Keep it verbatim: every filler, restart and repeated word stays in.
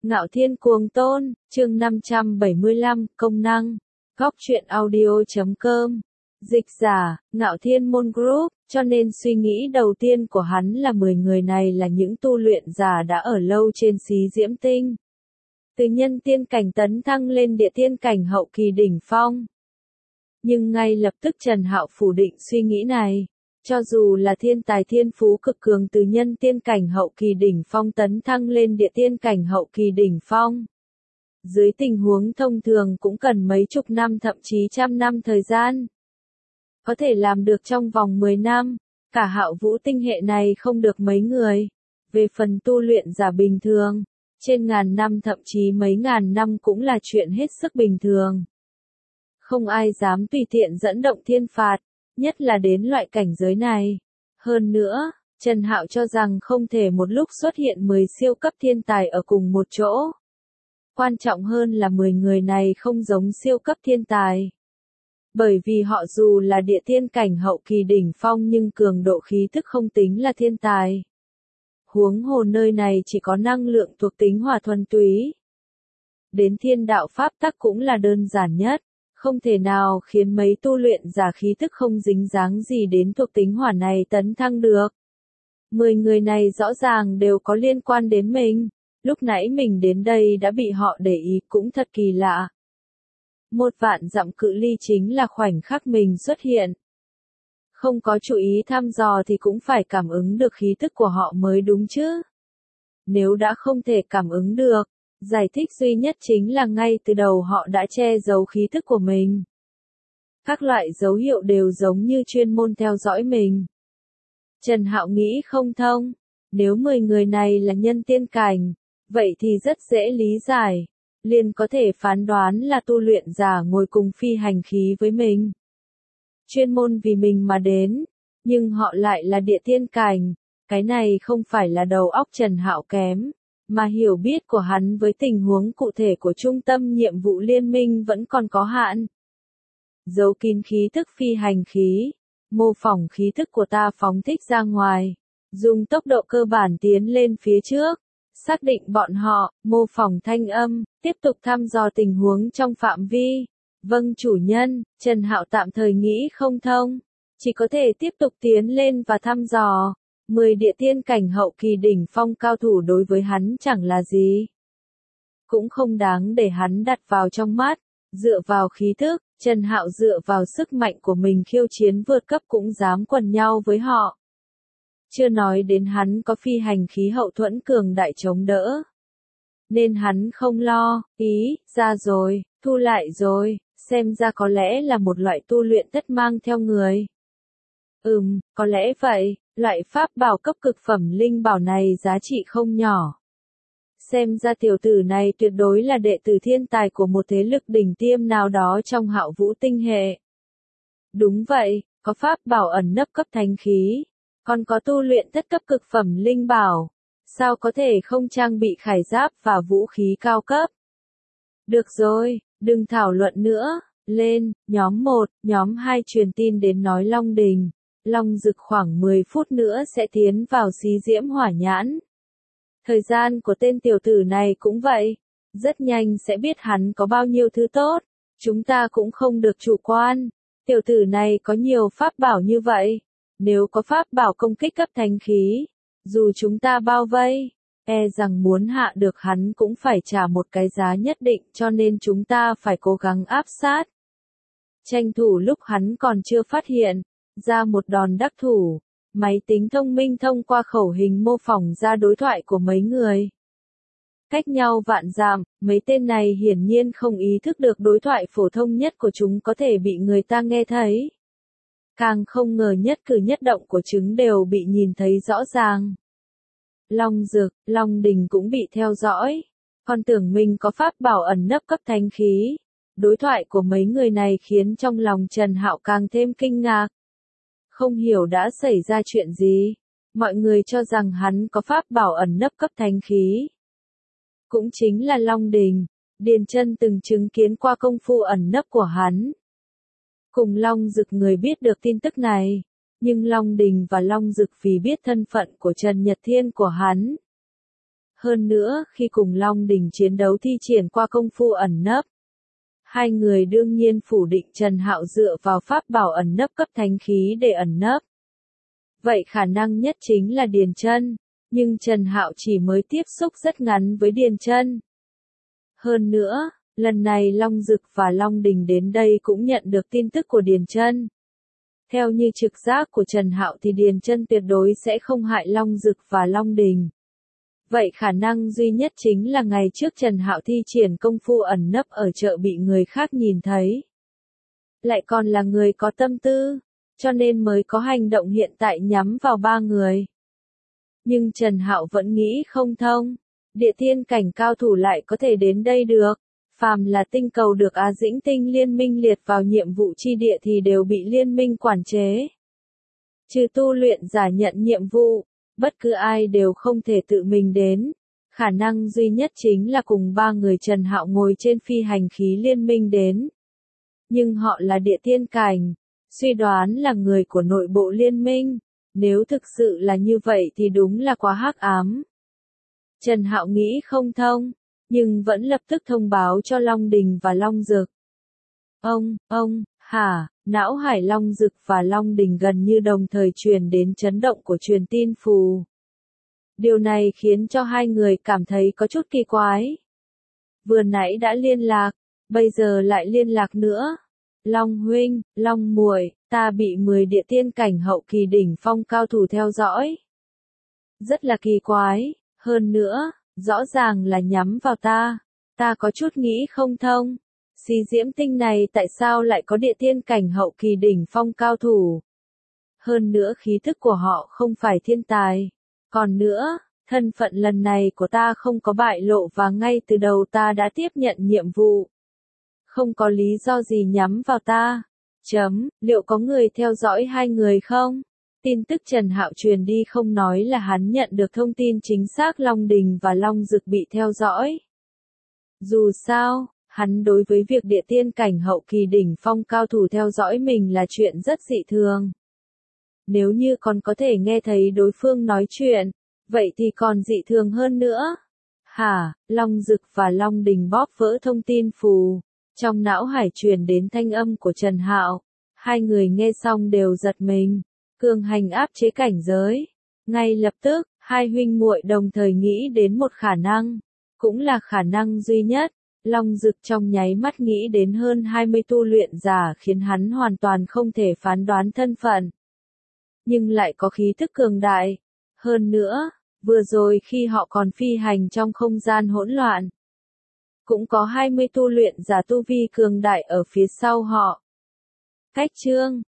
Ngạo Thiên Cuồng Tôn, chương năm trăm bảy mươi lăm, công năng. Góc truyện audio chấm com. Dịch giả, Ngạo Thiên Môn Group, cho nên suy nghĩ đầu tiên của hắn là mười người này là những tu luyện giả đã ở lâu trên xí diễm tinh. Từ nhân tiên cảnh tấn thăng lên địa tiên cảnh hậu kỳ đỉnh phong. Nhưng ngay lập tức Trần Hạo phủ định suy nghĩ này. Cho dù là thiên tài thiên phú cực cường từ nhân tiên cảnh hậu kỳ đỉnh phong tấn thăng lên địa tiên cảnh hậu kỳ đỉnh phong. Dưới tình huống thông thường cũng cần mấy chục năm thậm chí trăm năm thời gian. Có thể làm được trong vòng mười năm, cả Hạo Vũ tinh hệ này không được mấy người. Về phần tu luyện giả bình thường, trên ngàn năm thậm chí mấy ngàn năm cũng là chuyện hết sức bình thường. Không ai dám tùy tiện dẫn động thiên phạt. Nhất là đến loại cảnh giới này. Hơn nữa, Trần Hạo cho rằng không thể một lúc xuất hiện mười siêu cấp thiên tài ở cùng một chỗ. Quan trọng hơn là mười người này không giống siêu cấp thiên tài. Bởi vì họ dù là địa tiên cảnh hậu kỳ đỉnh phong nhưng cường độ khí thức không tính là thiên tài. Huống hồ nơi này chỉ có năng lượng thuộc tính hỏa thuần túy. Đến thiên đạo pháp tắc cũng là đơn giản nhất. Không thể nào khiến mấy tu luyện giả khí thức không dính dáng gì đến thuộc tính hỏa này tấn thăng được. Mười người này rõ ràng đều có liên quan đến mình. Lúc nãy mình đến đây đã bị họ để ý cũng thật kỳ lạ. Một vạn dặm cự ly chính là khoảnh khắc mình xuất hiện. Không có chú ý thăm dò thì cũng phải cảm ứng được khí thức của họ mới đúng chứ. Nếu đã không thể cảm ứng được, giải thích duy nhất chính là ngay từ đầu họ đã che giấu khí thức của mình. Các loại dấu hiệu đều giống như chuyên môn theo dõi mình. Trần Hạo nghĩ không thông, nếu mười người này là nhân tiên cảnh, vậy thì rất dễ lý giải, liền có thể phán đoán là tu luyện giả ngồi cùng phi hành khí với mình. Chuyên môn vì mình mà đến, nhưng họ lại là địa tiên cảnh, cái này không phải là đầu óc Trần Hạo kém. Mà hiểu biết của hắn với tình huống cụ thể của trung tâm nhiệm vụ liên minh vẫn còn có hạn. Giấu kín khí thức phi hành khí, mô phỏng khí thức của ta phóng thích ra ngoài, dùng tốc độ cơ bản tiến lên phía trước, xác định bọn họ, mô phỏng thanh âm, tiếp tục thăm dò tình huống trong phạm vi. Vâng chủ nhân, Trần Hạo tạm thời nghĩ không thông, chỉ có thể tiếp tục tiến lên và thăm dò. Mười địa tiên cảnh hậu kỳ đỉnh phong cao thủ đối với hắn chẳng là gì. Cũng không đáng để hắn đặt vào trong mắt, dựa vào khí thức, Trần Hạo dựa vào sức mạnh của mình khiêu chiến vượt cấp cũng dám quần nhau với họ. Chưa nói đến hắn có phi hành khí hậu thuẫn cường đại chống đỡ. Nên hắn không lo, ý, ra rồi, thu lại rồi, xem ra có lẽ là một loại tu luyện tất mang theo người. Ừm, có lẽ vậy. Loại pháp bảo cấp cực phẩm linh bảo này giá trị không nhỏ. Xem ra tiểu tử này tuyệt đối là đệ tử thiên tài của một thế lực đỉnh tiêm nào đó trong Hạo Vũ tinh hệ. Đúng vậy, có pháp bảo ẩn nấp cấp thánh khí, còn có tu luyện thất cấp cực phẩm linh bảo. Sao có thể không trang bị khải giáp và vũ khí cao cấp? Được rồi, đừng thảo luận nữa, lên, nhóm một, nhóm hai truyền tin đến nói Long Đình. Long Dực khoảng mười phút nữa sẽ tiến vào xí diễm hỏa nhãn. Thời gian của tên tiểu tử này cũng vậy. Rất nhanh sẽ biết hắn có bao nhiêu thứ tốt. Chúng ta cũng không được chủ quan. Tiểu tử này có nhiều pháp bảo như vậy. Nếu có pháp bảo công kích cấp thánh khí, dù chúng ta bao vây, e rằng muốn hạ được hắn cũng phải trả một cái giá nhất định cho nên chúng ta phải cố gắng áp sát. Tranh thủ lúc hắn còn chưa phát hiện. Ra một đòn đắc thủ, máy tính thông minh thông qua khẩu hình mô phỏng ra đối thoại của mấy người. Cách nhau vạn dặm, mấy tên này hiển nhiên không ý thức được đối thoại phổ thông nhất của chúng có thể bị người ta nghe thấy. Càng không ngờ nhất cử nhất động của chúng đều bị nhìn thấy rõ ràng. Long Dực, Long Đình cũng bị theo dõi, còn tưởng mình có pháp bảo ẩn nấp cấp thánh khí. Đối thoại của mấy người này khiến trong lòng Trần Hạo càng thêm kinh ngạc. Không hiểu đã xảy ra chuyện gì. Mọi người cho rằng hắn có pháp bảo ẩn nấp cấp thánh khí. Cũng chính là Long Đình. Điền Chân từng chứng kiến qua công phu ẩn nấp của hắn. Cùng Long Dực người biết được tin tức này. Nhưng Long Đình và Long Dực vì biết thân phận của Trần Nhật Thiên của hắn. Hơn nữa, khi cùng Long Đình chiến đấu thi triển qua công phu ẩn nấp, hai người đương nhiên phủ định Trần Hạo dựa vào pháp bảo ẩn nấp cấp thánh khí để ẩn nấp. Vậy khả năng nhất chính là Điền Chân, nhưng Trần Hạo chỉ mới tiếp xúc rất ngắn với Điền Chân. Hơn nữa, lần này Long Dực và Long Đình đến đây cũng nhận được tin tức của Điền Chân. Theo như trực giác của Trần Hạo thì Điền Chân tuyệt đối sẽ không hại Long Dực và Long Đình. Vậy khả năng duy nhất chính là ngày trước Trần Hạo thi triển công phu ẩn nấp ở chợ bị người khác nhìn thấy. Lại còn là người có tâm tư, cho nên mới có hành động hiện tại nhắm vào ba người. Nhưng Trần Hạo vẫn nghĩ không thông, địa thiên cảnh cao thủ lại có thể đến đây được. Phàm là tinh cầu được Á Dĩnh Tinh Liên minh liệt vào nhiệm vụ chi địa thì đều bị liên minh quản chế. Trừ tu luyện giả nhận nhiệm vụ, bất cứ ai đều không thể tự mình đến. Khả năng duy nhất chính là cùng ba người Trần Hạo ngồi trên phi hành khí liên minh đến. Nhưng họ là địa thiên cảnh, suy đoán là người của nội bộ liên minh. Nếu thực sự là như vậy thì đúng là quá hắc ám. Trần Hạo nghĩ không thông, nhưng vẫn lập tức thông báo cho Long Đình và Long Dực. Ông, ông, hả, não hải Long Dực và Long Đình gần như đồng thời truyền đến chấn động của truyền tin phù. Điều này khiến cho hai người cảm thấy có chút kỳ quái. Vừa nãy đã liên lạc, bây giờ lại liên lạc nữa. Long huynh, Long muội, ta bị mười địa tiên cảnh hậu kỳ đỉnh phong cao thủ theo dõi. Rất là kỳ quái, hơn nữa, rõ ràng là nhắm vào ta. Ta có chút nghĩ không thông. Xí Diễm Tinh này tại sao lại có địa tiên cảnh hậu kỳ đỉnh phong cao thủ? Hơn nữa khí thức của họ không phải thiên tài. Còn nữa, thân phận lần này của ta không có bại lộ và ngay từ đầu ta đã tiếp nhận nhiệm vụ. Không có lý do gì nhắm vào ta. Chấm, liệu có người theo dõi hai người không? Tin tức Trần Hạo truyền đi không nói là hắn nhận được thông tin chính xác Long Đình và Long Dực bị theo dõi. Dù sao, hắn đối với việc địa tiên cảnh hậu kỳ đỉnh phong cao thủ theo dõi mình là chuyện rất dị thường. Nếu như còn có thể nghe thấy đối phương nói chuyện, vậy thì còn dị thường hơn nữa. Hả, Long Dực và Long Đình bóp vỡ thông tin phù. Trong não hải truyền đến thanh âm của Trần Hạo. Hai người nghe xong đều giật mình. Cường hành áp chế cảnh giới. Ngay lập tức, hai huynh muội đồng thời nghĩ đến một khả năng. Cũng là khả năng duy nhất. Long Dực trong nháy mắt nghĩ đến hơn hai mươi tu luyện giả khiến hắn hoàn toàn không thể phán đoán thân phận. Nhưng lại có khí thức cường đại. Hơn nữa, vừa rồi khi họ còn phi hành trong không gian hỗn loạn, cũng có hai mươi tu luyện giả tu vi cường đại ở phía sau họ. Cách chương